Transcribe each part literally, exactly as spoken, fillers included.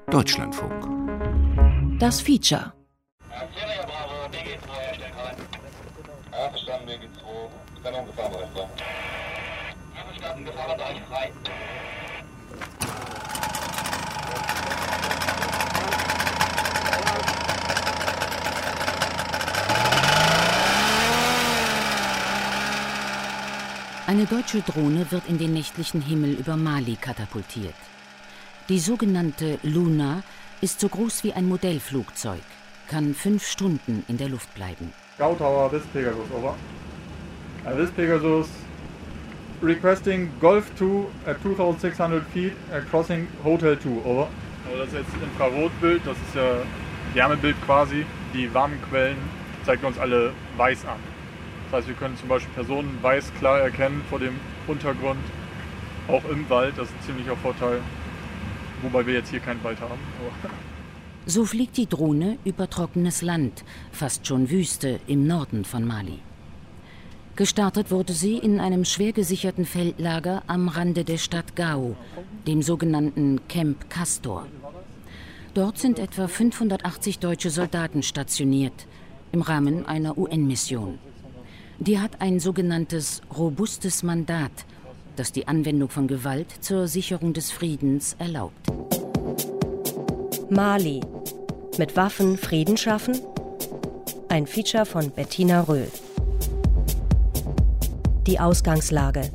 Deutschlandfunk. Das Feature. Eine deutsche Drohne wird in den nächtlichen Himmel über Mali katapultiert. Die sogenannte Luna ist so groß wie ein Modellflugzeug, kann fünf Stunden in der Luft bleiben. Scout Tower, this Pegasus, over. Uh, this Pegasus requesting Golf two at sechsundzwanzig hundred feet, uh, crossing Hotel two, over. Also das ist jetzt Infrarotbild, das ist ja Wärmebild quasi. Die warmen Quellen zeigen uns alle weiß an. Das heißt, wir können zum Beispiel Personen weiß klar erkennen vor dem Untergrund, auch im Wald, das ist ein ziemlicher Vorteil. Wobei wir jetzt hier keinen Wald haben. So fliegt die Drohne über trockenes Land, fast schon Wüste im Norden von Mali. Gestartet wurde sie in einem schwer gesicherten Feldlager am Rande der Stadt Gao, dem sogenannten Camp Castor. Dort sind etwa fünfhundertachtzig deutsche Soldaten stationiert, im Rahmen einer U N-Mission. Die hat ein sogenanntes robustes Mandat, das die Anwendung von Gewalt zur Sicherung des Friedens erlaubt. Mali. Mit Waffen Frieden schaffen? Ein Feature von Bettina Röhl. Die Ausgangslage.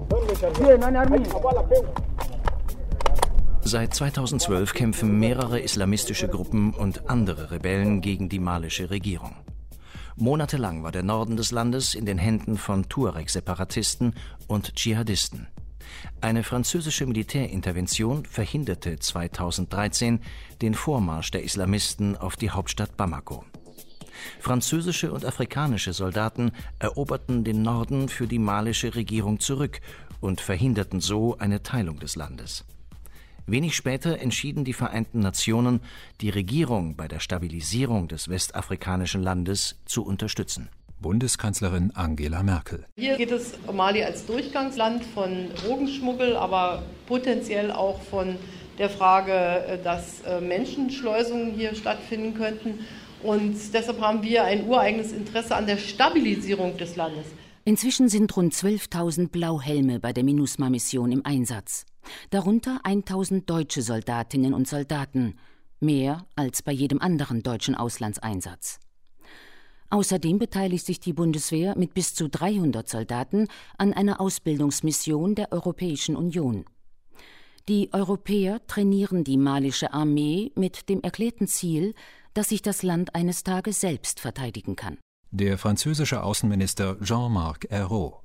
Seit zweitausendzwölf kämpfen mehrere islamistische Gruppen und andere Rebellen gegen die malische Regierung. Monatelang war der Norden des Landes in den Händen von Tuareg-Separatisten und Dschihadisten. Eine französische Militärintervention verhinderte zweitausenddreizehn den Vormarsch der Islamisten auf die Hauptstadt Bamako. Französische und afrikanische Soldaten eroberten den Norden für die malische Regierung zurück und verhinderten so eine Teilung des Landes. Wenig später entschieden die Vereinten Nationen, die Regierung bei der Stabilisierung des westafrikanischen Landes zu unterstützen. Bundeskanzlerin Angela Merkel. Hier geht es um Mali als Durchgangsland von Drogenschmuggel, aber potenziell auch von der Frage, dass Menschenschleusungen hier stattfinden könnten. Und deshalb haben wir ein ureigenes Interesse an der Stabilisierung des Landes. Inzwischen sind rund zwölftausend Blauhelme bei der MINUSMA-Mission im Einsatz. Darunter tausend deutsche Soldatinnen und Soldaten, mehr als bei jedem anderen deutschen Auslandseinsatz. Außerdem beteiligt sich die Bundeswehr mit bis zu dreihundert Soldaten an einer Ausbildungsmission der Europäischen Union. Die Europäer trainieren die malische Armee mit dem erklärten Ziel, dass sich das Land eines Tages selbst verteidigen kann. Der französische Außenminister Jean-Marc Ayrault.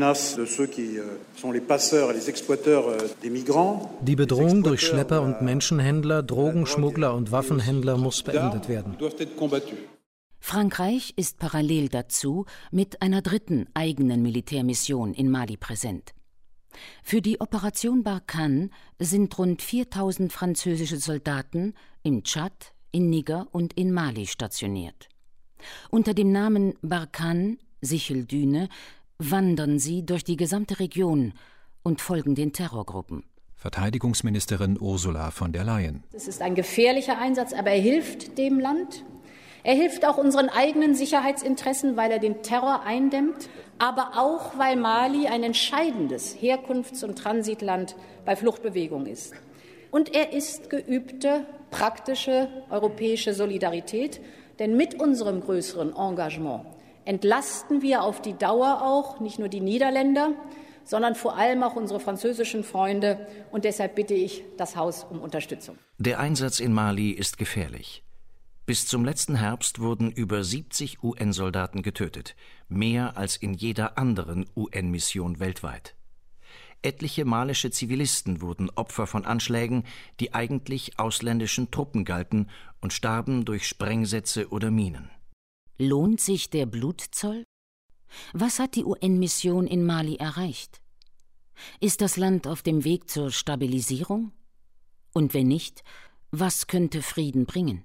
Die Bedrohung durch Schlepper und Menschenhändler, Drogenschmuggler und Waffenhändler muss beendet werden. Frankreich ist parallel dazu mit einer dritten eigenen Militärmission in Mali präsent. Für die Operation Barkhane sind rund viertausend französische Soldaten im Tschad, in Niger und in Mali stationiert. Unter dem Namen Barkhane, Sicheldüne, wandern sie durch die gesamte Region und folgen den Terrorgruppen. Verteidigungsministerin Ursula von der Leyen. Es ist ein gefährlicher Einsatz, aber er hilft dem Land. Er hilft auch unseren eigenen Sicherheitsinteressen, weil er den Terror eindämmt, aber auch, weil Mali ein entscheidendes Herkunfts- und Transitland bei Fluchtbewegungen ist. Und er ist geübte, praktische europäische Solidarität, denn mit unserem größeren Engagement entlasten wir auf die Dauer auch nicht nur die Niederländer, sondern vor allem auch unsere französischen Freunde. Und deshalb bitte ich das Haus um Unterstützung. Der Einsatz in Mali ist gefährlich. Bis zum letzten Herbst wurden über siebzig U N-Soldaten getötet, mehr als in jeder anderen U N-Mission weltweit. Etliche malische Zivilisten wurden Opfer von Anschlägen, die eigentlich ausländischen Truppen galten und starben durch Sprengsätze oder Minen. Lohnt sich der Blutzoll? Was hat die U N-Mission in Mali erreicht? Ist das Land auf dem Weg zur Stabilisierung? Und wenn nicht, was könnte Frieden bringen?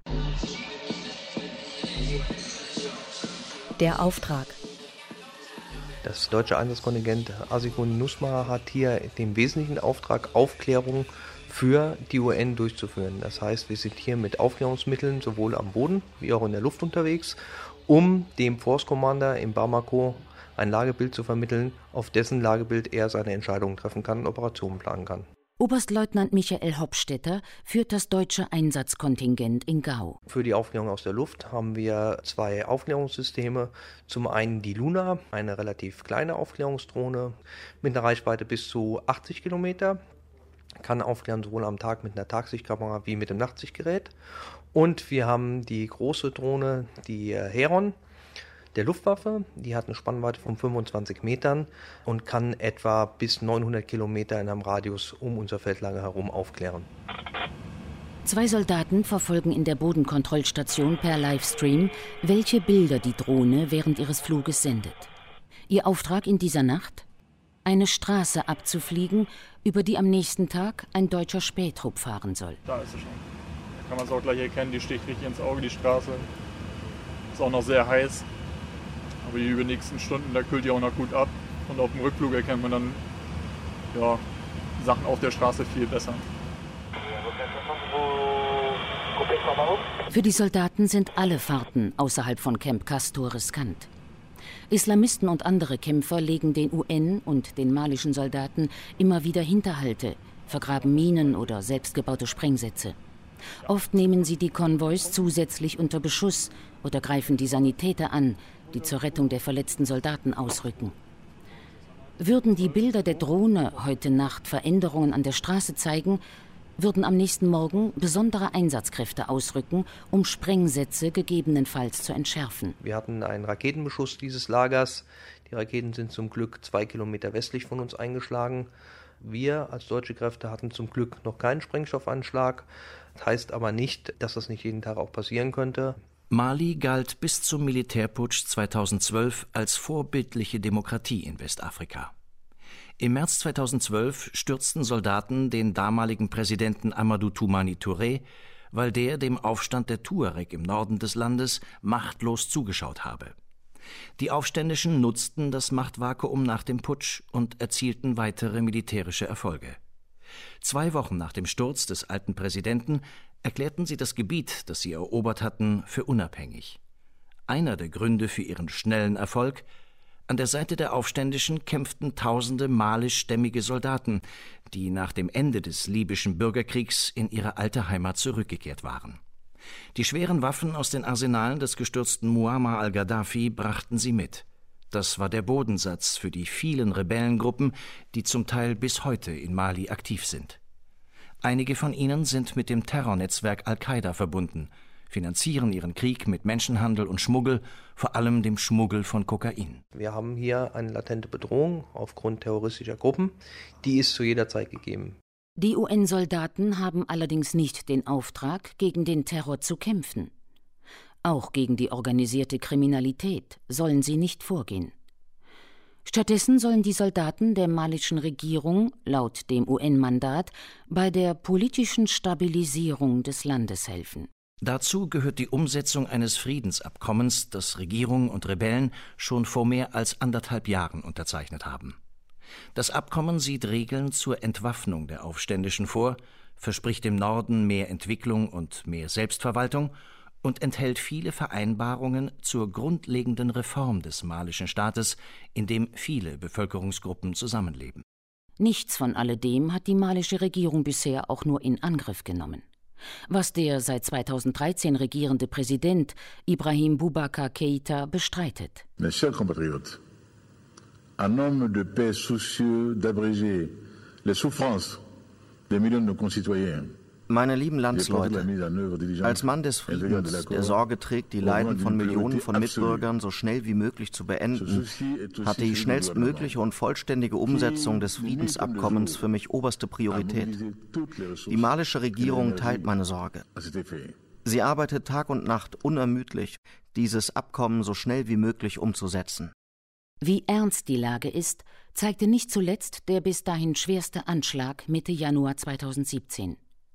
Der Auftrag. Das deutsche Einsatzkontingent ASICO MINUSMA hat hier den wesentlichen Auftrag, Aufklärung für die U N durchzuführen. Das heißt, wir sind hier mit Aufklärungsmitteln sowohl am Boden wie auch in der Luft unterwegs, um dem Force Commander in Bamako ein Lagebild zu vermitteln, auf dessen Lagebild er seine Entscheidungen treffen kann und Operationen planen kann. Oberstleutnant Michael Hopstetter führt das deutsche Einsatzkontingent in Gao. Für die Aufklärung aus der Luft haben wir zwei Aufklärungssysteme. Zum einen die Luna, eine relativ kleine Aufklärungsdrohne mit einer Reichweite bis zu achtzig Kilometer. Kann aufklären sowohl am Tag mit einer Tagsichtkamera wie mit dem Nachtsichtgerät. Und wir haben die große Drohne, die Heron, der Luftwaffe. Die hat eine Spannweite von fünfundzwanzig Metern und kann etwa bis neunhundert Kilometer in einem Radius um unser Feldlager herum aufklären. Zwei Soldaten verfolgen in der Bodenkontrollstation per Livestream, welche Bilder die Drohne während ihres Fluges sendet. Ihr Auftrag in dieser Nacht? Eine Straße abzufliegen, über die am nächsten Tag ein deutscher Spähtrupp fahren soll. Da ist sie schon. Da kann man es auch gleich erkennen, die sticht richtig ins Auge, die Straße. Ist auch noch sehr heiß. Aber die übernächsten Stunden, da kühlt die auch noch gut ab. Und auf dem Rückflug erkennt man dann ja, Sachen auf der Straße viel besser. Für die Soldaten sind alle Fahrten außerhalb von Camp Castor riskant. Islamisten und andere Kämpfer legen den U N und den malischen Soldaten immer wieder Hinterhalte, vergraben Minen oder selbstgebaute Sprengsätze. Oft nehmen sie die Konvois zusätzlich unter Beschuss oder greifen die Sanitäter an, die zur Rettung der verletzten Soldaten ausrücken. Würden die Bilder der Drohne heute Nacht Veränderungen an der Straße zeigen, würden am nächsten Morgen besondere Einsatzkräfte ausrücken, um Sprengsätze gegebenenfalls zu entschärfen. Wir hatten einen Raketenbeschuss dieses Lagers. Die Raketen sind zum Glück zwei Kilometer westlich von uns eingeschlagen. Wir als deutsche Kräfte hatten zum Glück noch keinen Sprengstoffanschlag. Das heißt aber nicht, dass das nicht jeden Tag auch passieren könnte. Mali galt bis zum Militärputsch zweitausendzwölf als vorbildliche Demokratie in Westafrika. Im März zweitausendzwölf stürzten Soldaten den damaligen Präsidenten Amadou Toumani Touré, weil der dem Aufstand der Tuareg im Norden des Landes machtlos zugeschaut habe. Die Aufständischen nutzten das Machtvakuum nach dem Putsch und erzielten weitere militärische Erfolge. Zwei Wochen nach dem Sturz des alten Präsidenten erklärten sie das Gebiet, das sie erobert hatten, für unabhängig. Einer der Gründe für ihren schnellen Erfolg: an der Seite der Aufständischen kämpften tausende malischstämmige Soldaten, die nach dem Ende des libyschen Bürgerkriegs in ihre alte Heimat zurückgekehrt waren. Die schweren Waffen aus den Arsenalen des gestürzten Muammar al-Gaddafi brachten sie mit. Das war der Bodensatz für die vielen Rebellengruppen, die zum Teil bis heute in Mali aktiv sind. Einige von ihnen sind mit dem Terrornetzwerk Al-Qaida verbunden, finanzieren ihren Krieg mit Menschenhandel und Schmuggel, vor allem dem Schmuggel von Kokain. Wir haben hier eine latente Bedrohung aufgrund terroristischer Gruppen, die ist zu jeder Zeit gegeben. Die U N-Soldaten haben allerdings nicht den Auftrag, gegen den Terror zu kämpfen. Auch gegen die organisierte Kriminalität sollen sie nicht vorgehen. Stattdessen sollen die Soldaten der malischen Regierung laut dem U N-Mandat bei der politischen Stabilisierung des Landes helfen. Dazu gehört die Umsetzung eines Friedensabkommens, das Regierung und Rebellen schon vor mehr als anderthalb Jahren unterzeichnet haben. Das Abkommen sieht Regeln zur Entwaffnung der Aufständischen vor, verspricht dem Norden mehr Entwicklung und mehr Selbstverwaltung und enthält viele Vereinbarungen zur grundlegenden Reform des malischen Staates, in dem viele Bevölkerungsgruppen zusammenleben. Nichts von alledem hat die malische Regierung bisher auch nur in Angriff genommen. Was der seit zweitausenddreizehn regierende Präsident Ibrahim Boubacar Keïta bestreitet. Mes chers compatriotes, un homme de paix soucieux d'abréger les souffrances des millions de nos concitoyens. Meine lieben Landsleute, als Mann des Friedens, der Sorge trägt, die Leiden von Millionen von Mitbürgern so schnell wie möglich zu beenden, hatte die schnellstmögliche und vollständige Umsetzung des Friedensabkommens für mich oberste Priorität. Die malische Regierung teilt meine Sorge. Sie arbeitet Tag und Nacht unermüdlich, dieses Abkommen so schnell wie möglich umzusetzen. Wie ernst die Lage ist, zeigte nicht zuletzt der bis dahin schwerste Anschlag Mitte Januar zweitausendsiebzehn.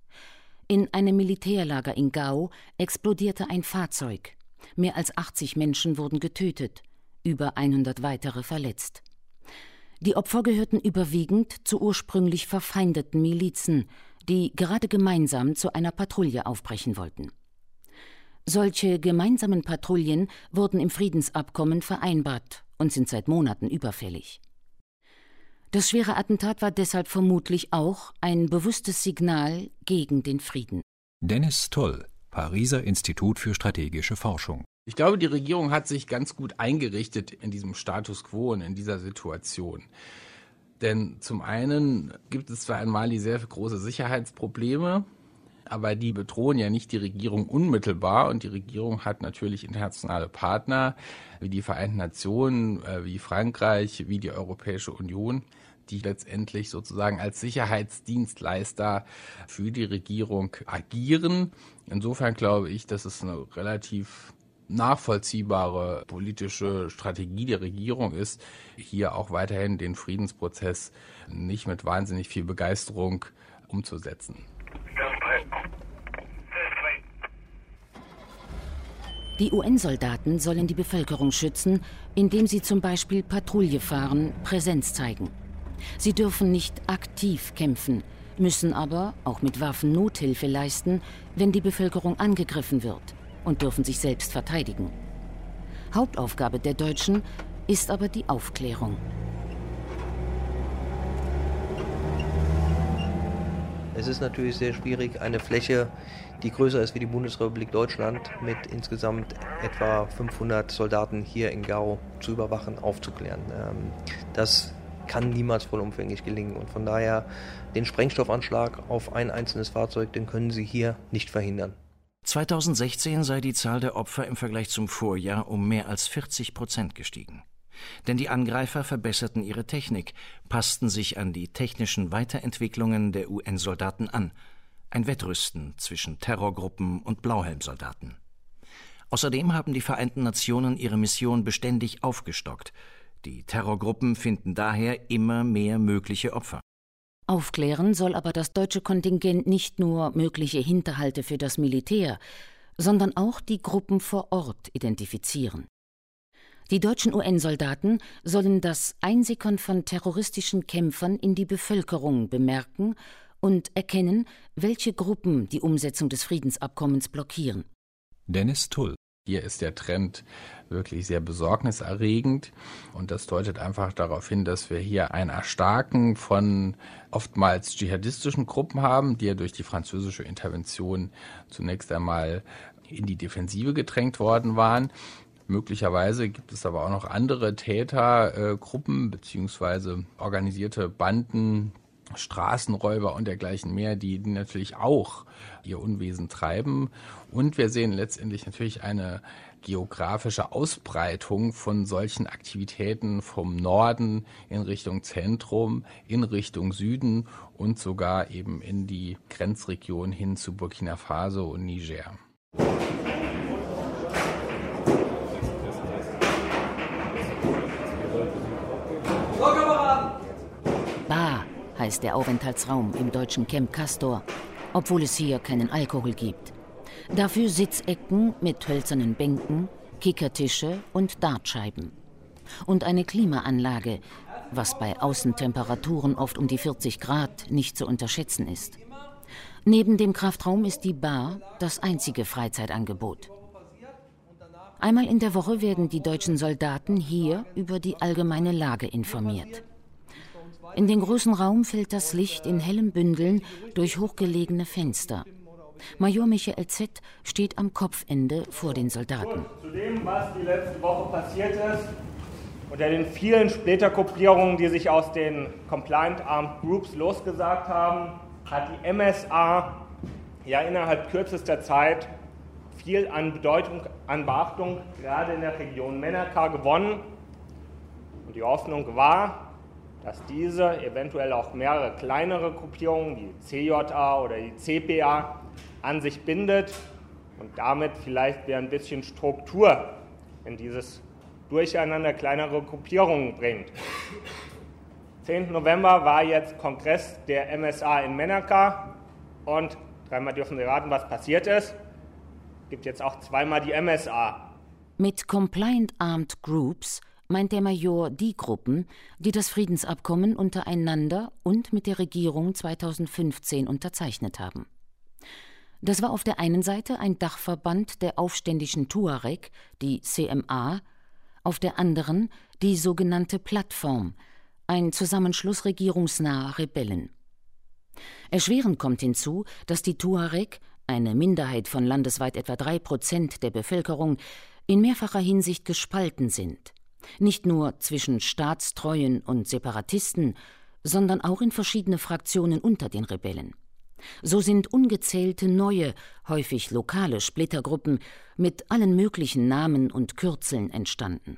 In einem Militärlager in Gao explodierte ein Fahrzeug. Mehr als achtzig Menschen wurden getötet, über hundert weitere verletzt. Die Opfer gehörten überwiegend zu ursprünglich verfeindeten Milizen, die gerade gemeinsam zu einer Patrouille aufbrechen wollten. Solche gemeinsamen Patrouillen wurden im Friedensabkommen vereinbart und sind seit Monaten überfällig. Das schwere Attentat war deshalb vermutlich auch ein bewusstes Signal gegen den Frieden. Dennis Tull, Pariser Institut für strategische Forschung. Ich glaube, die Regierung hat sich ganz gut eingerichtet in diesem Status quo und in dieser Situation. Denn zum einen gibt es zwar in Mali sehr große Sicherheitsprobleme, aber die bedrohen ja nicht die Regierung unmittelbar. Und die Regierung hat natürlich internationale Partner wie die Vereinten Nationen, wie Frankreich, wie die Europäische Union, die letztendlich sozusagen als Sicherheitsdienstleister für die Regierung agieren. Insofern glaube ich, dass es eine relativ nachvollziehbare politische Strategie der Regierung ist, hier auch weiterhin den Friedensprozess nicht mit wahnsinnig viel Begeisterung umzusetzen. Die U N-Soldaten sollen die Bevölkerung schützen, indem sie zum Beispiel Patrouille fahren, Präsenz zeigen. Sie dürfen nicht aktiv kämpfen, müssen aber auch mit Waffen Nothilfe leisten, wenn die Bevölkerung angegriffen wird, und dürfen sich selbst verteidigen. Hauptaufgabe der Deutschen ist aber die Aufklärung. Es ist natürlich sehr schwierig, eine Fläche, die größer ist wie die Bundesrepublik Deutschland, mit insgesamt etwa fünfhundert Soldaten hier in Gao zu überwachen, aufzuklären. Das kann niemals vollumfänglich gelingen und von daher den Sprengstoffanschlag auf ein einzelnes Fahrzeug, den können Sie hier nicht verhindern. zweitausendsechzehn sei die Zahl der Opfer im Vergleich zum Vorjahr um mehr als vierzig Prozent gestiegen. Denn die Angreifer verbesserten ihre Technik, passten sich an die technischen Weiterentwicklungen der U N-Soldaten an. Ein Wettrüsten zwischen Terrorgruppen und Blauhelmsoldaten. Außerdem haben die Vereinten Nationen ihre Mission beständig aufgestockt. Die Terrorgruppen finden daher immer mehr mögliche Opfer. Aufklären soll aber das deutsche Kontingent nicht nur mögliche Hinterhalte für das Militär, sondern auch die Gruppen vor Ort identifizieren. Die deutschen U N-Soldaten sollen das Einsickern von terroristischen Kämpfern in die Bevölkerung bemerken und erkennen, welche Gruppen die Umsetzung des Friedensabkommens blockieren. Dennis Tull. Hier ist der Trend wirklich sehr besorgniserregend und das deutet einfach darauf hin, dass wir hier ein Erstarken von oftmals dschihadistischen Gruppen haben, die ja durch die französische Intervention zunächst einmal in die Defensive gedrängt worden waren. Möglicherweise gibt es aber auch noch andere Tätergruppen bzw. organisierte Banden, Straßenräuber und dergleichen mehr, die, die natürlich auch ihr Unwesen treiben. Und wir sehen letztendlich natürlich eine geografische Ausbreitung von solchen Aktivitäten vom Norden in Richtung Zentrum, in Richtung Süden und sogar eben in die Grenzregion hin zu Burkina Faso und Niger. Bar heißt der Aufenthaltsraum im deutschen Camp Castor, obwohl es hier keinen Alkohol gibt. Dafür Sitzecken mit hölzernen Bänken, Kickertische und Dartscheiben. Und eine Klimaanlage, was bei Außentemperaturen oft um die vierzig Grad nicht zu unterschätzen ist. Neben dem Kraftraum ist die Bar das einzige Freizeitangebot. Einmal in der Woche werden die deutschen Soldaten hier über die allgemeine Lage informiert. In den großen Raum fällt das Licht in hellen Bündeln durch hochgelegene Fenster. Major Michael Z. steht am Kopfende vor den Soldaten. Zu dem, was die letzte Woche passiert ist, unter den vielen Splittergruppierungen, die sich aus den Compliant Armed Groups losgesagt haben, hat die M S A ja innerhalb kürzester Zeit viel an Bedeutung, an Beachtung, gerade in der Region Menaka gewonnen. Und die Hoffnung war, dass diese eventuell auch mehrere kleinere Gruppierungen, die C J A oder die C P A, an sich bindet und damit vielleicht wieder ein bisschen Struktur in dieses Durcheinander kleinerer Gruppierungen bringt. zehnten November war jetzt Kongress der M S A in Menaka und dreimal dürfen Sie raten, was passiert ist. Es gibt jetzt auch zweimal die M S A. Mit Compliant Armed Groups meint der Major die Gruppen, die das Friedensabkommen untereinander und mit der Regierung zweitausendfünfzehn unterzeichnet haben. Das war auf der einen Seite ein Dachverband der aufständischen Tuareg, die C M A, auf der anderen die sogenannte Plattform, ein Zusammenschluss regierungsnaher Rebellen. Erschwerend kommt hinzu, dass die Tuareg, eine Minderheit von landesweit etwa drei Prozent der Bevölkerung, in mehrfacher Hinsicht gespalten sind. Nicht nur zwischen Staatstreuen und Separatisten, sondern auch in verschiedene Fraktionen unter den Rebellen. So sind ungezählte neue, häufig lokale Splittergruppen mit allen möglichen Namen und Kürzeln entstanden.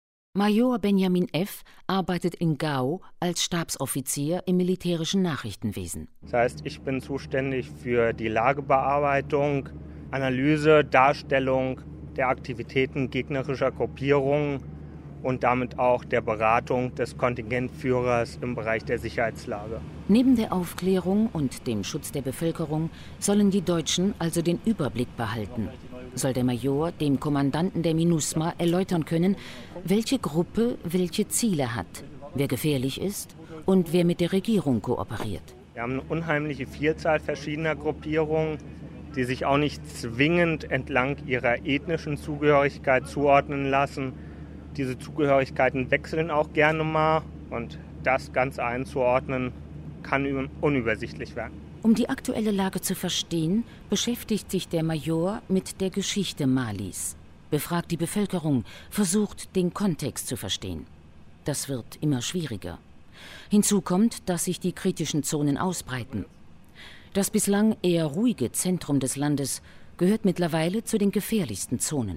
Major Benjamin F. arbeitet in Gao als Stabsoffizier im militärischen Nachrichtenwesen. Das heißt, ich bin zuständig für die Lagebearbeitung, Analyse, Darstellung der Aktivitäten gegnerischer Gruppierungen und damit auch der Beratung des Kontingentführers im Bereich der Sicherheitslage. Neben der Aufklärung und dem Schutz der Bevölkerung sollen die Deutschen also den Überblick behalten. Soll der Major dem Kommandanten der MINUSMA erläutern können, welche Gruppe welche Ziele hat, wer gefährlich ist und wer mit der Regierung kooperiert. Wir haben eine unheimliche Vielzahl verschiedener Gruppierungen, die sich auch nicht zwingend entlang ihrer ethnischen Zugehörigkeit zuordnen lassen. Diese Zugehörigkeiten wechseln auch gerne mal und das Ganze einzuordnen kann unübersichtlich werden. Um die aktuelle Lage zu verstehen, beschäftigt sich der Major mit der Geschichte Malis, befragt die Bevölkerung, versucht, den Kontext zu verstehen. Das wird immer schwieriger. Hinzu kommt, dass sich die kritischen Zonen ausbreiten. Das bislang eher ruhige Zentrum des Landes gehört mittlerweile zu den gefährlichsten Zonen.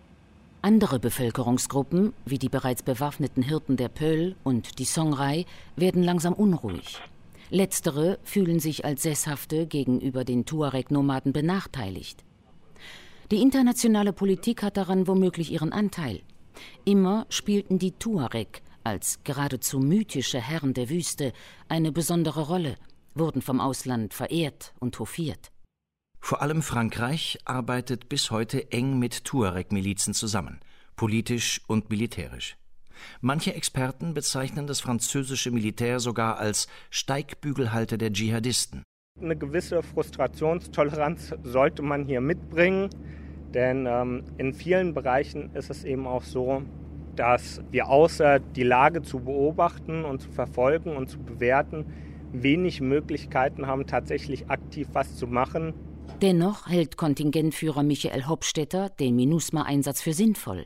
Andere Bevölkerungsgruppen, wie die bereits bewaffneten Hirten der Peul und die Songhay, werden langsam unruhig. Letztere fühlen sich als Sesshafte gegenüber den Tuareg-Nomaden benachteiligt. Die internationale Politik hat daran womöglich ihren Anteil. Immer spielten die Tuareg als geradezu mythische Herren der Wüste eine besondere Rolle, wurden vom Ausland verehrt und hofiert. Vor allem Frankreich arbeitet bis heute eng mit Tuareg-Milizen zusammen, politisch und militärisch. Manche Experten bezeichnen das französische Militär sogar als Steigbügelhalter der Dschihadisten. Eine gewisse Frustrationstoleranz sollte man hier mitbringen, denn ähm, in vielen Bereichen ist es eben auch so, dass wir außer die Lage zu beobachten und zu verfolgen und zu bewerten, wenig Möglichkeiten haben, tatsächlich aktiv was zu machen. Dennoch hält Kontingentführer Michael Hopstetter den MINUSMA-Einsatz für sinnvoll.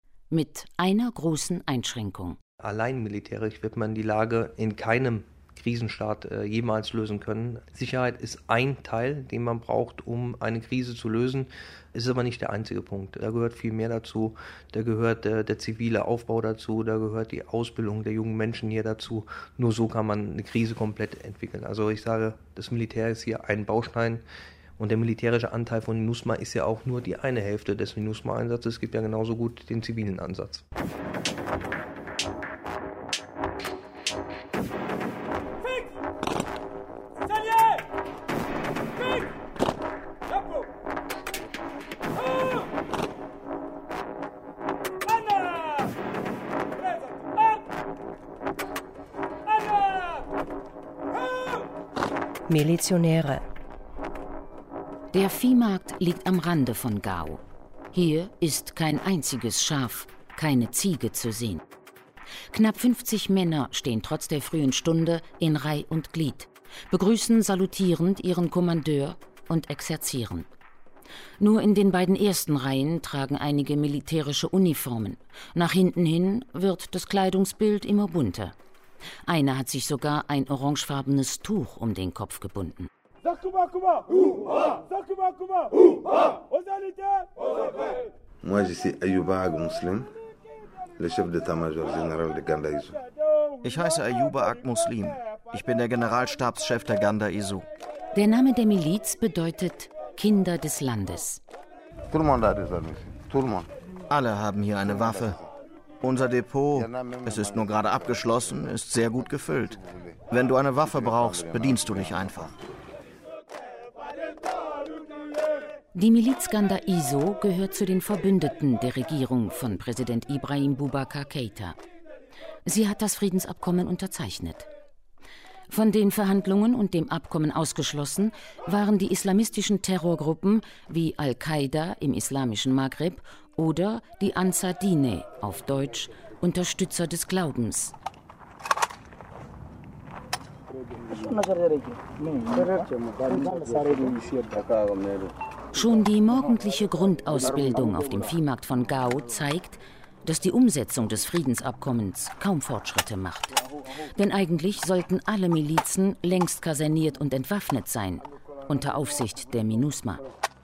Mit einer großen Einschränkung. Allein militärisch wird man die Lage in keinem Krisenstaat äh, jemals lösen können. Sicherheit ist ein Teil, den man braucht, um eine Krise zu lösen. Es ist aber nicht der einzige Punkt. Da gehört viel mehr dazu. Da gehört äh, der zivile Aufbau dazu. Da gehört die Ausbildung der jungen Menschen hier dazu. Nur so kann man eine Krise komplett entwickeln. Also ich sage, das Militär ist hier ein Baustein. Und der militärische Anteil von MINUSMA ist ja auch nur die eine Hälfte des MINUSMA-Einsatzes. Es gibt ja genauso gut den zivilen Ansatz. Milizionäre. Der Viehmarkt liegt am Rande von Gao. Hier ist kein einziges Schaf, keine Ziege zu sehen. Knapp fünfzig Männer stehen trotz der frühen Stunde in Reih und Glied, begrüßen salutierend ihren Kommandeur und exerzieren. Nur in den beiden ersten Reihen tragen einige militärische Uniformen. Nach hinten hin wird das Kleidungsbild immer bunter. Einer hat sich sogar ein orangefarbenes Tuch um den Kopf gebunden. Moi, je suis Ayouba Ag Muslim, le chef d'état-major général de Ganda Izu. Ich heiße Ayouba Ag Muslim. Ich bin der Generalstabschef der Ganda Izu. Der Name der Miliz bedeutet Kinder des Landes. Alle haben hier eine Waffe. Unser Depot, es ist nur gerade abgeschlossen, ist sehr gut gefüllt. Wenn du eine Waffe brauchst, bedienst du dich einfach. Die Miliz Ganda Iso gehört zu den Verbündeten der Regierung von Präsident Ibrahim Boubacar Keïta. Sie hat das Friedensabkommen unterzeichnet. Von den Verhandlungen und dem Abkommen ausgeschlossen waren die islamistischen Terrorgruppen wie Al-Qaida im islamischen Maghreb oder die Ansar Dine, auf Deutsch Unterstützer des Glaubens. Schon die morgendliche Grundausbildung auf dem Viehmarkt von Gao zeigt, dass die Umsetzung des Friedensabkommens kaum Fortschritte macht. Denn eigentlich sollten alle Milizen längst kaserniert und entwaffnet sein, unter Aufsicht der MINUSMA.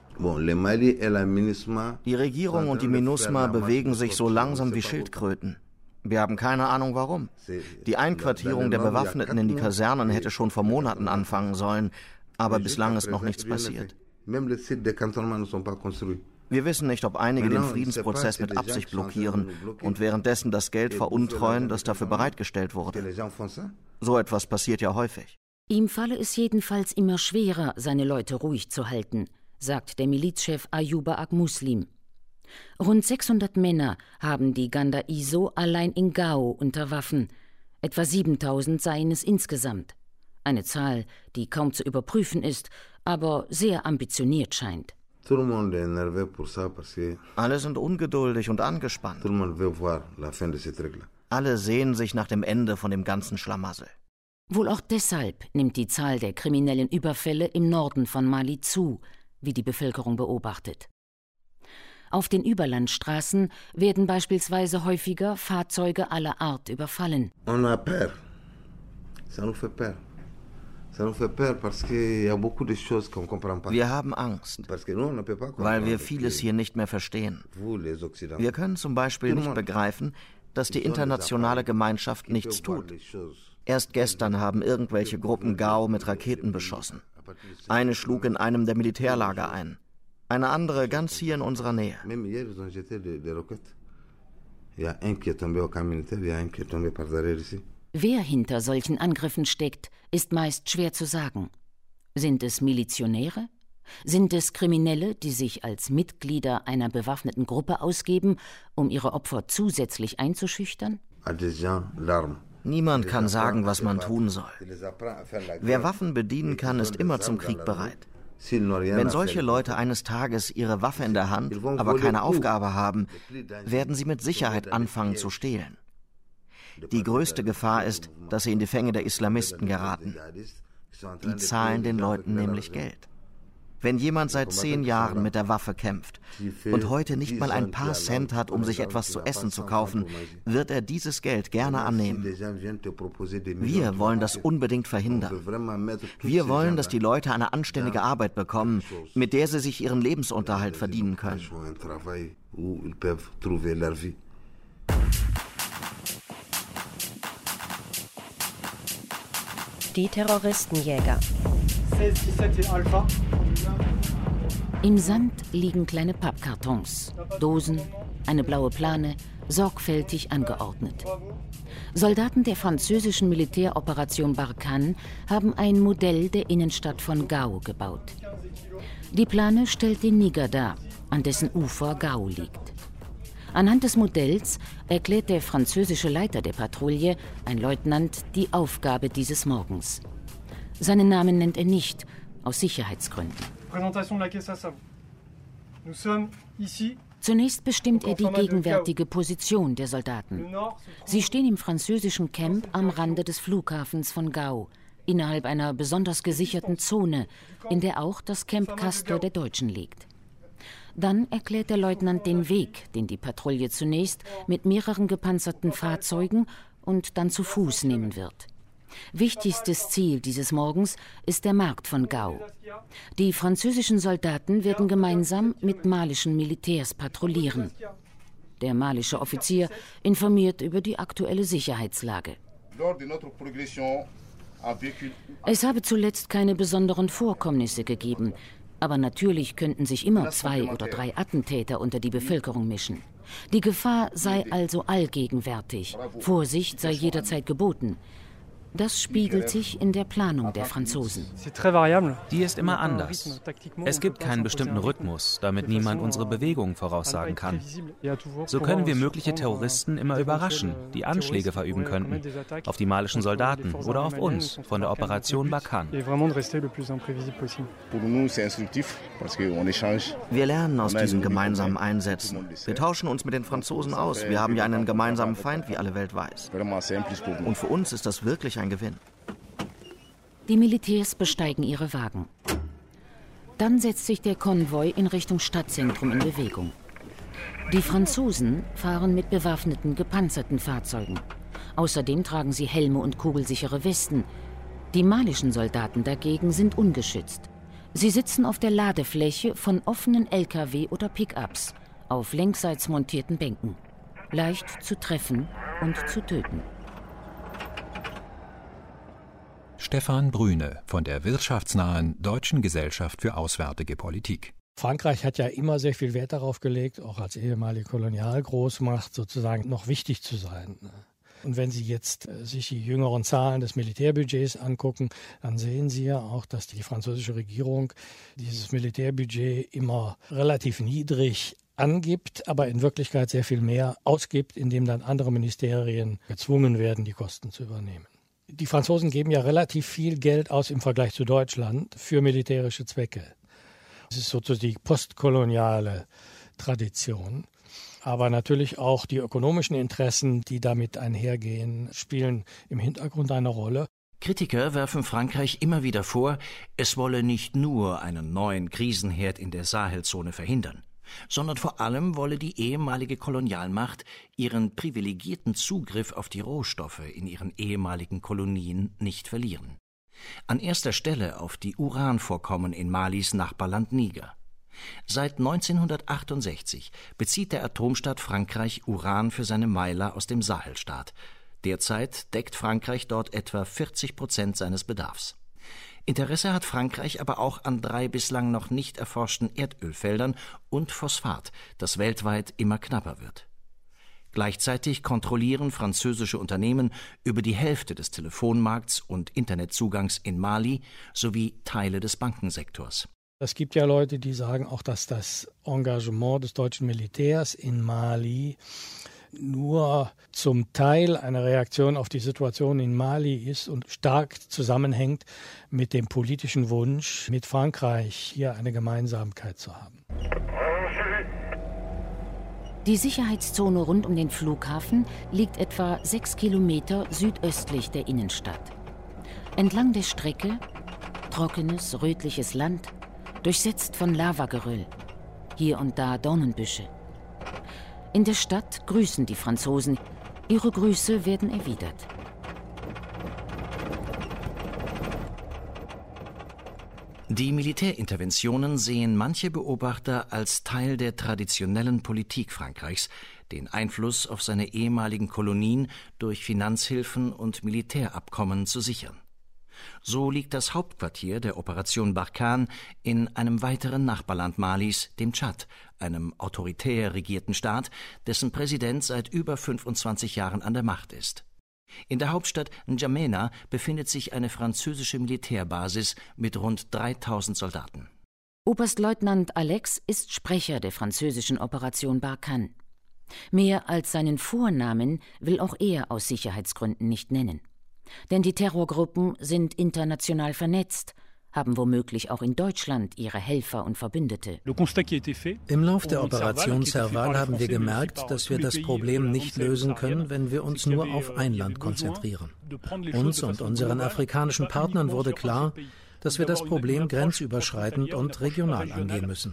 Die Regierung und die MINUSMA bewegen sich so langsam wie Schildkröten. Wir haben keine Ahnung warum. Die Einquartierung der Bewaffneten in die Kasernen hätte schon vor Monaten anfangen sollen, aber bislang ist noch nichts passiert. Wir wissen nicht, ob einige den Friedensprozess mit Absicht blockieren und währenddessen das Geld veruntreuen, das dafür bereitgestellt wurde. So etwas passiert ja häufig. Ihm falle es jedenfalls immer schwerer, seine Leute ruhig zu halten, sagt der Milizchef Ayuba Ag-Muslim. Rund sechshundert Männer haben die Ganda Iso allein in Gao unter Waffen. Etwa siebentausend seien es insgesamt. Eine Zahl, die kaum zu überprüfen ist, aber sehr ambitioniert scheint. Alle sind ungeduldig und angespannt. Alle sehnen sich nach dem Ende von dem ganzen Schlamassel. Wohl auch deshalb nimmt die Zahl der kriminellen Überfälle im Norden von Mali zu, wie die Bevölkerung beobachtet. Auf den Überlandstraßen werden beispielsweise häufiger Fahrzeuge aller Art überfallen. Wir haben Angst, weil wir vieles hier nicht mehr verstehen. Wir können zum Beispiel nicht begreifen, dass die internationale Gemeinschaft nichts tut. Erst gestern haben irgendwelche Gruppen Gao mit Raketen beschossen. Eine schlug in einem der Militärlager ein. Eine andere ganz hier in unserer Nähe. Wer hinter solchen Angriffen steckt, ist meist schwer zu sagen. Sind es Milizionäre? Sind es Kriminelle, die sich als Mitglieder einer bewaffneten Gruppe ausgeben, um ihre Opfer zusätzlich einzuschüchtern? Niemand kann sagen, was man tun soll. Wer Waffen bedienen kann, ist immer zum Krieg bereit. Wenn solche Leute eines Tages ihre Waffe in der Hand, aber keine Aufgabe haben, werden sie mit Sicherheit anfangen zu stehlen. Die größte Gefahr ist, dass sie in die Fänge der Islamisten geraten. Die zahlen den Leuten nämlich Geld. Wenn jemand seit zehn Jahren mit der Waffe kämpft und heute nicht mal ein paar Cent hat, um sich etwas zu essen zu kaufen, wird er dieses Geld gerne annehmen. Wir wollen das unbedingt verhindern. Wir wollen, dass die Leute eine anständige Arbeit bekommen, mit der sie sich ihren Lebensunterhalt verdienen können. Die Terroristenjäger. Im Sand liegen kleine Pappkartons, Dosen, eine blaue Plane, sorgfältig angeordnet. Soldaten der französischen Militäroperation Barkhane haben ein Modell der Innenstadt von Gao gebaut. Die Plane stellt den Niger dar, an dessen Ufer Gao liegt. Anhand des Modells erklärt der französische Leiter der Patrouille, ein Leutnant, die Aufgabe dieses Morgens. Seinen Namen nennt er nicht, aus Sicherheitsgründen. Zunächst bestimmt er die gegenwärtige Position der Soldaten. Sie stehen im französischen Camp am Rande des Flughafens von Gao, innerhalb einer besonders gesicherten Zone, in der auch das Camp Castor der Deutschen liegt. Dann erklärt der Leutnant den Weg, den die Patrouille zunächst mit mehreren gepanzerten Fahrzeugen und dann zu Fuß nehmen wird. Wichtigstes Ziel dieses Morgens ist der Markt von Gao. Die französischen Soldaten werden gemeinsam mit malischen Militärs patrouillieren. Der malische Offizier informiert über die aktuelle Sicherheitslage. Es habe zuletzt keine besonderen Vorkommnisse gegeben, aber natürlich könnten sich immer zwei oder drei Attentäter unter die Bevölkerung mischen. Die Gefahr sei also allgegenwärtig. Vorsicht sei jederzeit geboten. Das spiegelt sich in der Planung der Franzosen. Die ist immer anders. Es gibt keinen bestimmten Rhythmus, damit niemand unsere Bewegungen voraussagen kann. So können wir mögliche Terroristen immer überraschen, die Anschläge verüben könnten, auf die malischen Soldaten oder auf uns von der Operation Barkhane. Wir lernen aus diesen gemeinsamen Einsätzen. Wir tauschen uns mit den Franzosen aus. Wir haben ja einen gemeinsamen Feind, wie alle Welt weiß. Und für uns ist das wirklich ein Gewinn. Die Militärs besteigen ihre Wagen. Dann setzt sich der Konvoi in Richtung Stadtzentrum in Bewegung. Die Franzosen fahren mit bewaffneten, gepanzerten Fahrzeugen. Außerdem tragen sie Helme und kugelsichere Westen. Die malischen Soldaten dagegen sind ungeschützt. Sie sitzen auf der Ladefläche von offenen L K W oder Pickups, auf längsseits montierten Bänken. Leicht zu treffen und zu töten. Stefan Brüne von der wirtschaftsnahen Deutschen Gesellschaft für Auswärtige Politik. Frankreich hat ja immer sehr viel Wert darauf gelegt, auch als ehemalige Kolonialgroßmacht sozusagen noch wichtig zu sein. Und wenn Sie jetzt sich die jüngeren Zahlen des Militärbudgets angucken, dann sehen Sie ja auch, dass die französische Regierung dieses Militärbudget immer relativ niedrig angibt, aber in Wirklichkeit sehr viel mehr ausgibt, indem dann andere Ministerien gezwungen werden, die Kosten zu übernehmen. Die Franzosen geben ja relativ viel Geld aus im Vergleich zu Deutschland für militärische Zwecke. Das ist sozusagen die postkoloniale Tradition. Aber natürlich auch die ökonomischen Interessen, die damit einhergehen, spielen im Hintergrund eine Rolle. Kritiker werfen Frankreich immer wieder vor, es wolle nicht nur einen neuen Krisenherd in der Sahelzone verhindern, sondern vor allem wolle die ehemalige Kolonialmacht ihren privilegierten Zugriff auf die Rohstoffe in ihren ehemaligen Kolonien nicht verlieren. An erster Stelle auf die Uranvorkommen in Malis Nachbarland Niger. Seit neunzehnhundertachtundsechzig bezieht der Atomstaat Frankreich Uran für seine Meiler aus dem Sahelstaat. Derzeit deckt Frankreich dort etwa vierzig Prozent seines Bedarfs. Interesse hat Frankreich aber auch an drei bislang noch nicht erforschten Erdölfeldern und Phosphat, das weltweit immer knapper wird. Gleichzeitig kontrollieren französische Unternehmen über die Hälfte des Telefonmarkts und Internetzugangs in Mali sowie Teile des Bankensektors. Es gibt ja Leute, die sagen auch, dass das Engagement des deutschen Militärs in Mali nur zum Teil eine Reaktion auf die Situation in Mali ist und stark zusammenhängt mit dem politischen Wunsch, mit Frankreich hier eine Gemeinsamkeit zu haben. Die Sicherheitszone rund um den Flughafen liegt etwa sechs Kilometer südöstlich der Innenstadt. Entlang der Strecke trockenes, rötliches Land, durchsetzt von Lavageröll, hier und da Dornenbüsche. In der Stadt grüßen die Franzosen. Ihre Grüße werden erwidert. Die Militärinterventionen sehen manche Beobachter als Teil der traditionellen Politik Frankreichs, den Einfluss auf seine ehemaligen Kolonien durch Finanzhilfen und Militärabkommen zu sichern. So liegt das Hauptquartier der Operation Barkhane in einem weiteren Nachbarland Malis, dem Tschad, einem autoritär regierten Staat, dessen Präsident seit über fünfundzwanzig Jahren an der Macht ist. In der Hauptstadt N'Djamena befindet sich eine französische Militärbasis mit rund dreitausend Soldaten. Oberstleutnant Alex ist Sprecher der französischen Operation Barkhane. Mehr als seinen Vornamen will auch er aus Sicherheitsgründen nicht nennen. Denn die Terrorgruppen sind international vernetzt, haben womöglich auch in Deutschland ihre Helfer und Verbündete. Im Lauf der Operation Serval haben wir gemerkt, dass wir das Problem nicht lösen können, wenn wir uns nur auf ein Land konzentrieren. Uns und unseren afrikanischen Partnern wurde klar, dass wir das Problem grenzüberschreitend und regional angehen müssen.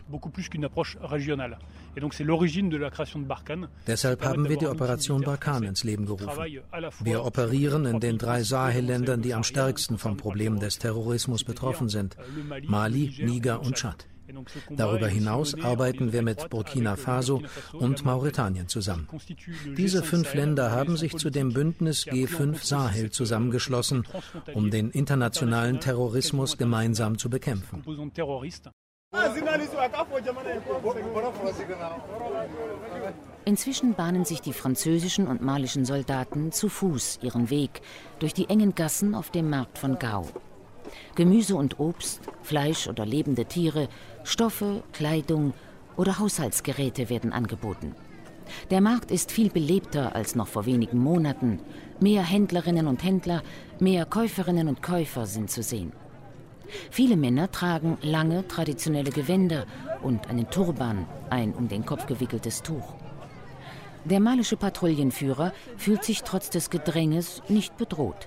Deshalb haben wir die Operation Barkhane ins Leben gerufen. Wir operieren in den drei Sahelländern, die am stärksten vom Problem des Terrorismus betroffen sind: Mali, Niger und Tschad. Darüber hinaus arbeiten wir mit Burkina Faso und Mauretanien zusammen. Diese fünf Länder haben sich zu dem Bündnis G fünf Sahel zusammengeschlossen, um den internationalen Terrorismus gemeinsam zu bekämpfen. Inzwischen bahnen sich die französischen und malischen Soldaten zu Fuß ihren Weg durch die engen Gassen auf dem Markt von Gao. Gemüse und Obst, Fleisch oder lebende Tiere, Stoffe, Kleidung oder Haushaltsgeräte werden angeboten. Der Markt ist viel belebter als noch vor wenigen Monaten. Mehr Händlerinnen und Händler, mehr Käuferinnen und Käufer sind zu sehen. Viele Männer tragen lange traditionelle Gewänder und einen Turban, ein um den Kopf gewickeltes Tuch. Der malische Patrouillenführer fühlt sich trotz des Gedränges nicht bedroht.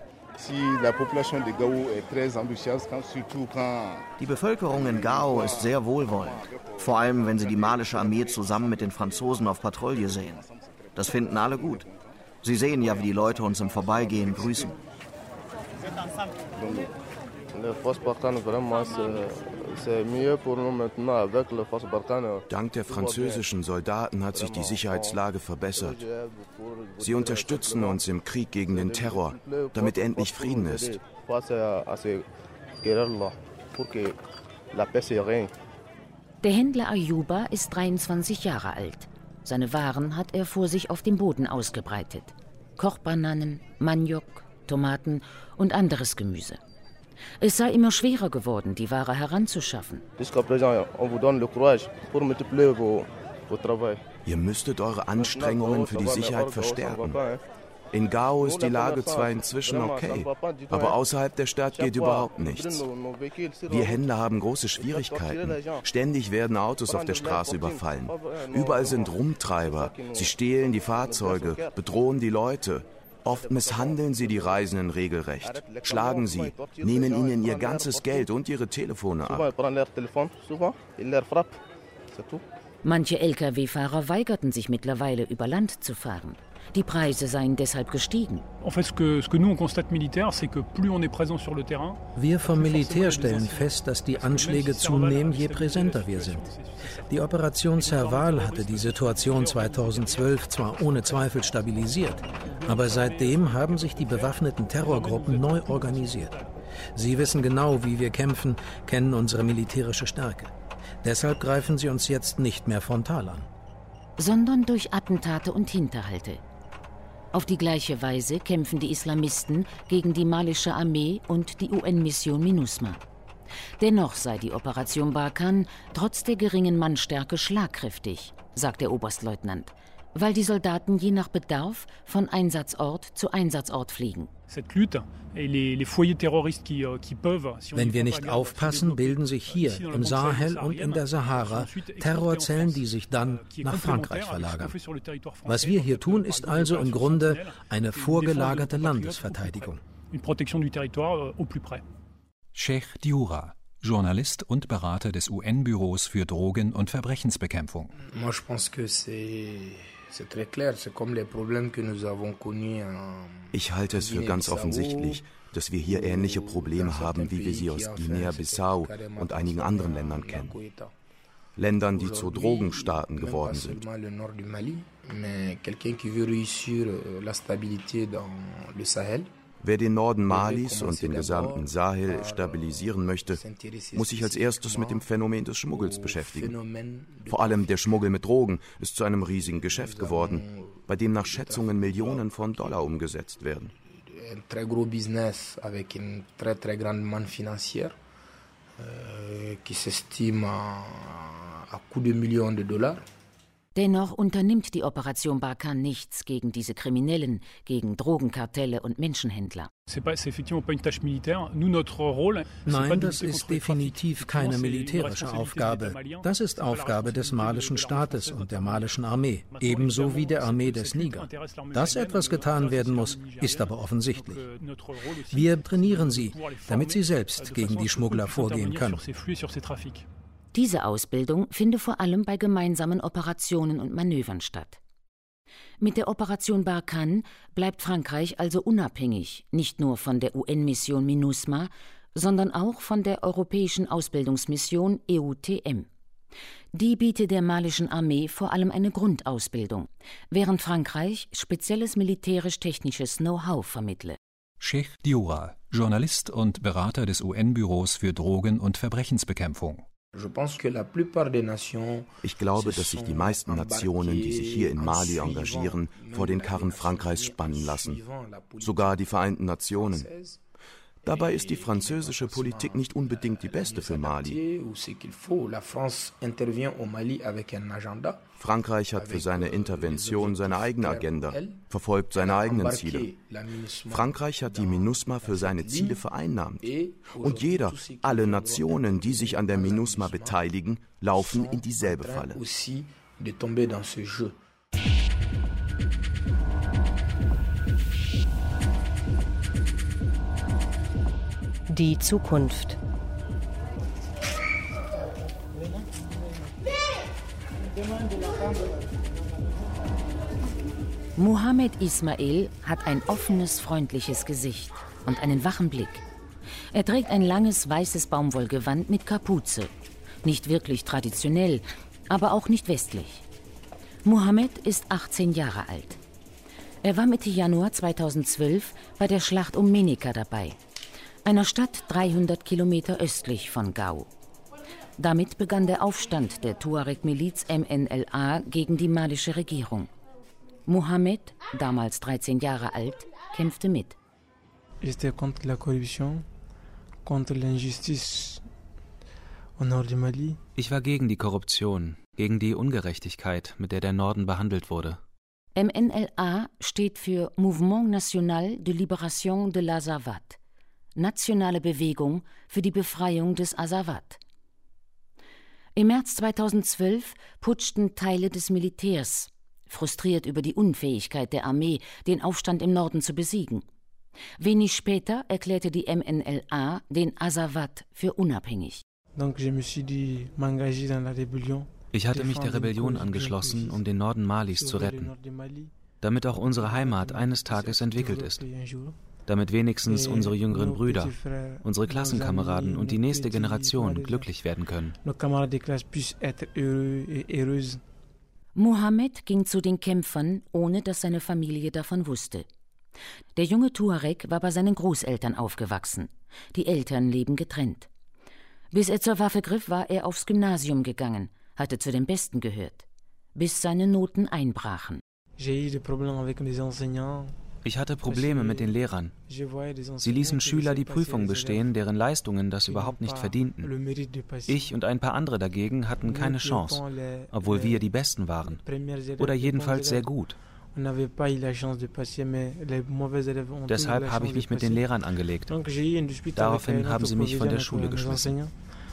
Die Bevölkerung in Gao ist sehr wohlwollend, vor allem wenn sie die malische Armee zusammen mit den Franzosen auf Patrouille sehen. Das finden alle gut. Sie sehen ja, wie die Leute uns im Vorbeigehen grüßen. Dank der französischen Soldaten hat sich die Sicherheitslage verbessert. Sie unterstützen uns im Krieg gegen den Terror, damit endlich Frieden ist. Der Händler Ayuba ist dreiundzwanzig Jahre alt. Seine Waren hat er vor sich auf dem Boden ausgebreitet. Kochbananen, Maniok, Tomaten und anderes Gemüse. Es sei immer schwerer geworden, die Ware heranzuschaffen. Ihr müsstet eure Anstrengungen für die Sicherheit verstärken. In Gao ist die Lage zwar inzwischen okay, aber außerhalb der Stadt geht überhaupt nichts. Wir Händler haben große Schwierigkeiten. Ständig werden Autos auf der Straße überfallen. Überall sind Rumtreiber. Sie stehlen die Fahrzeuge, bedrohen die Leute. Oft misshandeln sie die Reisenden regelrecht, schlagen sie, nehmen ihnen ihr ganzes Geld und ihre Telefone ab. Manche L K W-Fahrer weigerten sich mittlerweile, über Land zu fahren. Die Preise seien deshalb gestiegen. Wir vom Militär stellen fest, dass die Anschläge zunehmen, je präsenter wir sind. Die Operation Serval hatte die Situation zweitausendzwölf zwar ohne Zweifel stabilisiert, aber seitdem haben sich die bewaffneten Terrorgruppen neu organisiert. Sie wissen genau, wie wir kämpfen, kennen unsere militärische Stärke. Deshalb greifen sie uns jetzt nicht mehr frontal an. Sondern durch Attentate und Hinterhalte. Auf die gleiche Weise kämpfen die Islamisten gegen die malische Armee und die U N-Mission MINUSMA. Dennoch sei die Operation Barkhane trotz der geringen Mannstärke schlagkräftig, sagt der Oberstleutnant, weil die Soldaten je nach Bedarf von Einsatzort zu Einsatzort fliegen. Wenn wir nicht aufpassen, bilden sich hier im Sahel und in der Sahara Terrorzellen, die sich dann nach Frankreich verlagern. Was wir hier tun, ist also im Grunde eine vorgelagerte Landesverteidigung. Cheikh Dioura, Journalist und Berater des U N-Büros für Drogen- und Verbrechensbekämpfung. Ich halte es für ganz offensichtlich, dass wir hier ähnliche Probleme haben, wie wir sie aus Guinea-Bissau und einigen anderen Ländern kennen. Ländern, die zu Drogenstaaten geworden sind. Wer den Norden Malis und den gesamten Sahel stabilisieren möchte, muss sich als erstes mit dem Phänomen des Schmuggels beschäftigen. Vor allem der Schmuggel mit Drogen ist zu einem riesigen Geschäft geworden, bei dem nach Schätzungen Millionen von Dollar umgesetzt werden. Ein très gros business avec une très très grande manne financière euh, qui s'estime à, à coups de millions de dollars. Dennoch unternimmt die Operation Barkhane nichts gegen diese Kriminellen, gegen Drogenkartelle und Menschenhändler. Nein, das ist definitiv keine militärische Aufgabe. Das ist Aufgabe des malischen Staates und der malischen Armee, ebenso wie der Armee des Niger. Dass etwas getan werden muss, ist aber offensichtlich. Wir trainieren sie, damit sie selbst gegen die Schmuggler vorgehen können. Diese Ausbildung finde vor allem bei gemeinsamen Operationen und Manövern statt. Mit der Operation Barkhane bleibt Frankreich also unabhängig, nicht nur von der U N-Mission MINUSMA, sondern auch von der europäischen Ausbildungsmission E U T M. Die bietet der malischen Armee vor allem eine Grundausbildung, während Frankreich spezielles militärisch-technisches Know-how vermittle. Cheikh Dioura, Journalist und Berater des U N-Büros für Drogen- und Verbrechensbekämpfung. Ich glaube, dass sich die meisten Nationen, die sich hier in Mali engagieren, vor den Karren Frankreichs spannen lassen. Sogar die Vereinten Nationen. Dabei ist die französische Politik nicht unbedingt die beste für Mali. Frankreich hat für seine Intervention seine eigene Agenda, verfolgt seine eigenen Ziele. Frankreich hat die MINUSMA für seine Ziele vereinnahmt. Und jeder, alle Nationen, die sich an der MINUSMA beteiligen, laufen in dieselbe Falle. Die Zukunft. Mohamed Ismail hat ein offenes, freundliches Gesicht und einen wachen Blick. Er trägt ein langes, weißes Baumwollgewand mit Kapuze. Nicht wirklich traditionell, aber auch nicht westlich. Mohamed ist achtzehn Jahre alt. Er war Mitte Januar zweitausendzwölf bei der Schlacht um Ménéka dabei, einer Stadt dreihundert Kilometer östlich von Gao. Damit begann der Aufstand der Tuareg-Miliz M N L A gegen die malische Regierung. Mohamed, damals dreizehn Jahre alt, kämpfte mit. Ich war gegen die Korruption, gegen die Ungerechtigkeit, mit der der Norden behandelt wurde. M N L A steht für Mouvement National de Libération de l'Azawad, Nationale Bewegung für die Befreiung des Azawad. Im März zweitausendzwölf putschten Teile des Militärs, frustriert über die Unfähigkeit der Armee, den Aufstand im Norden zu besiegen. Wenig später erklärte die M N L A den Azawad für unabhängig. Ich hatte mich der Rebellion angeschlossen, um den Norden Malis zu retten, damit auch unsere Heimat eines Tages entwickelt ist. Damit wenigstens unsere jüngeren Brüder, unsere Klassenkameraden und die nächste Generation glücklich werden können. Mohamed ging zu den Kämpfern, ohne dass seine Familie davon wusste. Der junge Tuareg war bei seinen Großeltern aufgewachsen. Die Eltern leben getrennt. Bis er zur Waffe griff, war er aufs Gymnasium gegangen, hatte zu den Besten gehört, bis seine Noten einbrachen. Ich hatte Probleme mit den Lehrern. Sie ließen Schüler die Prüfung bestehen, deren Leistungen das überhaupt nicht verdienten. Ich und ein paar andere dagegen hatten keine Chance, obwohl wir die Besten waren. Oder jedenfalls sehr gut. Deshalb habe ich mich mit den Lehrern angelegt. Daraufhin haben sie mich von der Schule geschmissen.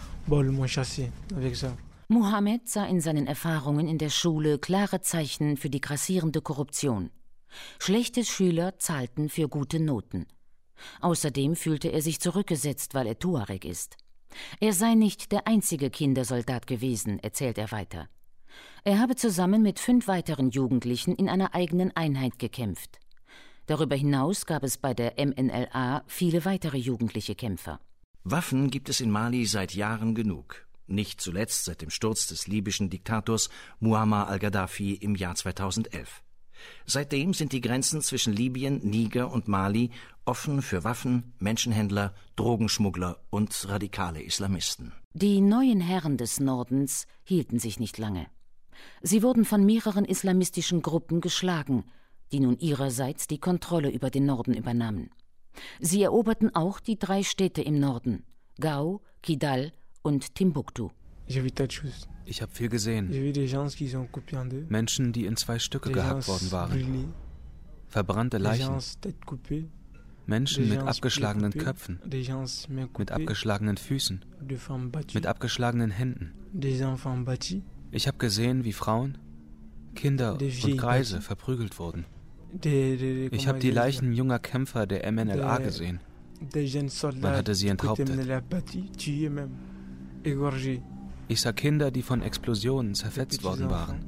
Mohamed sah in seinen Erfahrungen in der Schule klare Zeichen für die grassierende Korruption. Schlechte Schüler zahlten für gute Noten. Außerdem fühlte er sich zurückgesetzt, weil er Tuareg ist. Er sei nicht der einzige Kindersoldat gewesen, erzählt er weiter. Er habe zusammen mit fünf weiteren Jugendlichen in einer eigenen Einheit gekämpft. Darüber hinaus gab es bei der M N L A viele weitere jugendliche Kämpfer. Waffen gibt es in Mali seit Jahren genug. Nicht zuletzt seit dem Sturz des libyschen Diktators Muammar al-Gaddafi im Jahr zweitausendelf. Seitdem sind die Grenzen zwischen Libyen, Niger und Mali offen für Waffen, Menschenhändler, Drogenschmuggler und radikale Islamisten. Die neuen Herren des Nordens hielten sich nicht lange. Sie wurden von mehreren islamistischen Gruppen geschlagen, die nun ihrerseits die Kontrolle über den Norden übernahmen. Sie eroberten auch die drei Städte im Norden, Gao, Kidal und Timbuktu. Ich habe viel gesehen. Menschen, die in zwei Stücke gehackt worden waren. Verbrannte Leichen. Menschen mit abgeschlagenen Köpfen. Mit abgeschlagenen Füßen. Mit abgeschlagenen Händen. Ich habe gesehen, wie Frauen, Kinder und Greise verprügelt wurden. Ich habe die Leichen junger Kämpfer der M N L A gesehen. Man hatte sie enthauptet. Ich sah Kinder, die von Explosionen zerfetzt worden waren.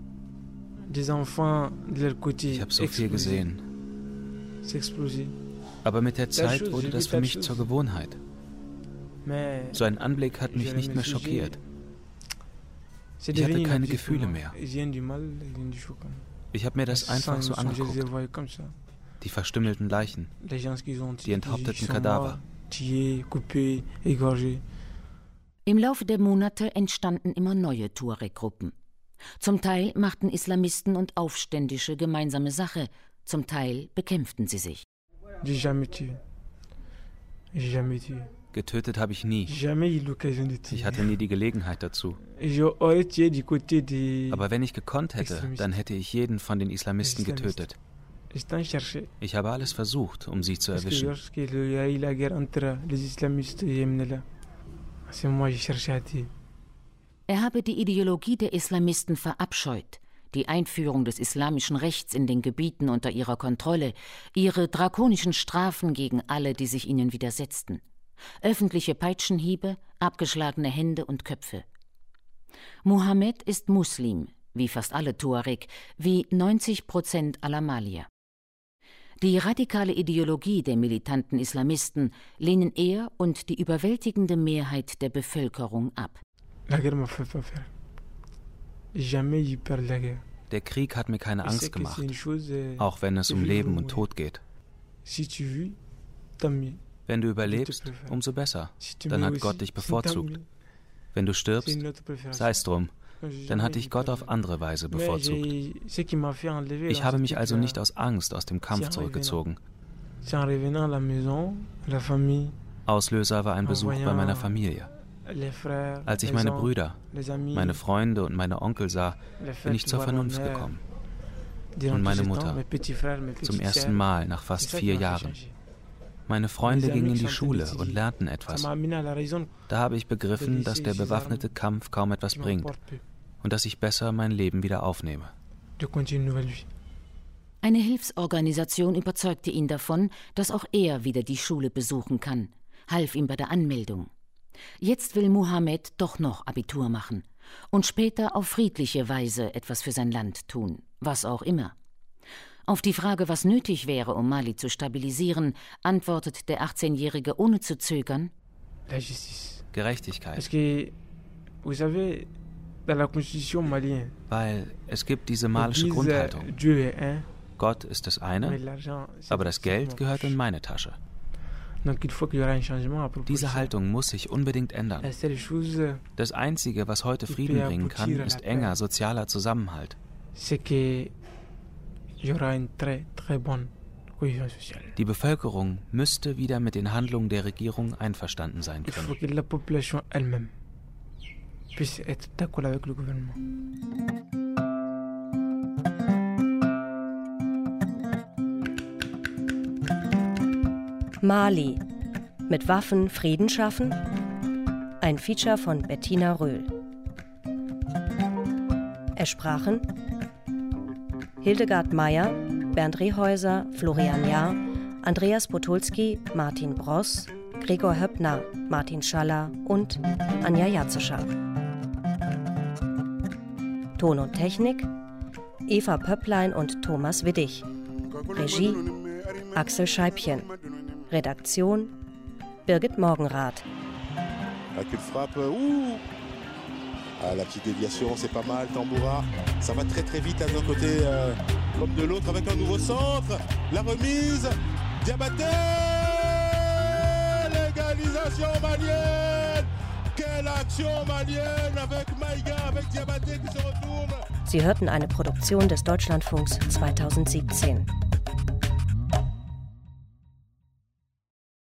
Ich habe so viel gesehen. Aber mit der Zeit wurde das für mich zur Gewohnheit. So ein Anblick hat mich nicht mehr schockiert. Ich hatte keine Gefühle mehr. Ich habe mir das einfach so angeguckt. Die verstümmelten Leichen, die enthaupteten Kadaver. Im Laufe der Monate entstanden immer neue Tuareg-Gruppen. Zum Teil machten Islamisten und Aufständische gemeinsame Sache, zum Teil bekämpften sie sich. Getötet habe ich nie. Ich hatte nie die Gelegenheit dazu. Aber wenn ich gekonnt hätte, dann hätte ich jeden von den Islamisten getötet. Ich habe alles versucht, um sie zu erwischen. Er habe die Ideologie der Islamisten verabscheut, die Einführung des islamischen Rechts in den Gebieten unter ihrer Kontrolle, ihre drakonischen Strafen gegen alle, die sich ihnen widersetzten, öffentliche Peitschenhiebe, abgeschlagene Hände und Köpfe. Mohammed ist Muslim, wie fast alle Tuareg, wie neunzig Prozent aller Malier. Die radikale Ideologie der militanten Islamisten lehnen er und die überwältigende Mehrheit der Bevölkerung ab. Der Krieg hat mir keine Angst gemacht, auch wenn es um Leben und Tod geht. Wenn du überlebst, umso besser, dann hat Gott dich bevorzugt. Wenn du stirbst, sei es drum, dann hat dich Gott auf andere Weise bevorzugt. Ich habe mich also nicht aus Angst aus dem Kampf zurückgezogen. Auslöser war ein Besuch bei meiner Familie. Als ich meine Brüder, meine Freunde und meine Onkel sah, bin ich zur Vernunft gekommen. Und meine Mutter, zum ersten Mal nach fast vier Jahren. Meine Freunde gingen in die Schule und lernten etwas. Da habe ich begriffen, dass der bewaffnete Kampf kaum etwas bringt und dass ich besser mein Leben wieder aufnehme. Eine Hilfsorganisation überzeugte ihn davon, dass auch er wieder die Schule besuchen kann, half ihm bei der Anmeldung. Jetzt will Mohammed doch noch Abitur machen und später auf friedliche Weise etwas für sein Land tun, was auch immer. Auf die Frage, was nötig wäre, um Mali zu stabilisieren, antwortet der achtzehnjährige ohne zu zögern: Gerechtigkeit. Weil es gibt diese malische Grundhaltung. Gott ist das eine, aber das Geld gehört in meine Tasche. Diese Haltung muss sich unbedingt ändern. Das Einzige, was heute Frieden bringen kann, ist enger sozialer Zusammenhalt. Die Bevölkerung müsste wieder mit den Handlungen der Regierung einverstanden sein können. Mali. Mit Waffen Frieden schaffen? Ein Feature von Bettina Röhl. Es sprachen Hildegard Meyer, Bernd Rehäuser, Florian Jahr, Andreas Potulski, Martin Bross, Gregor Höppner, Martin Schaller und Anja Jatzescher. Ton und Technik Eva Pöpplein und Thomas Widdig. Regie Axel Scheibchen. Redaktion Birgit Morgenrath. La queue de frappe, ouh ah, la petite déviation, c'est pas mal, Tamboura. Ça va très très vite d'un côté euh, comme de l'autre avec un nouveau centre. La remise, Diabaté, l'égalisation malienne. Quelle action malienne avec Maïga, avec Diabaté qui se retourne. Sie hörten eine Produktion des Deutschlandfunks zweitausendsiebzehn.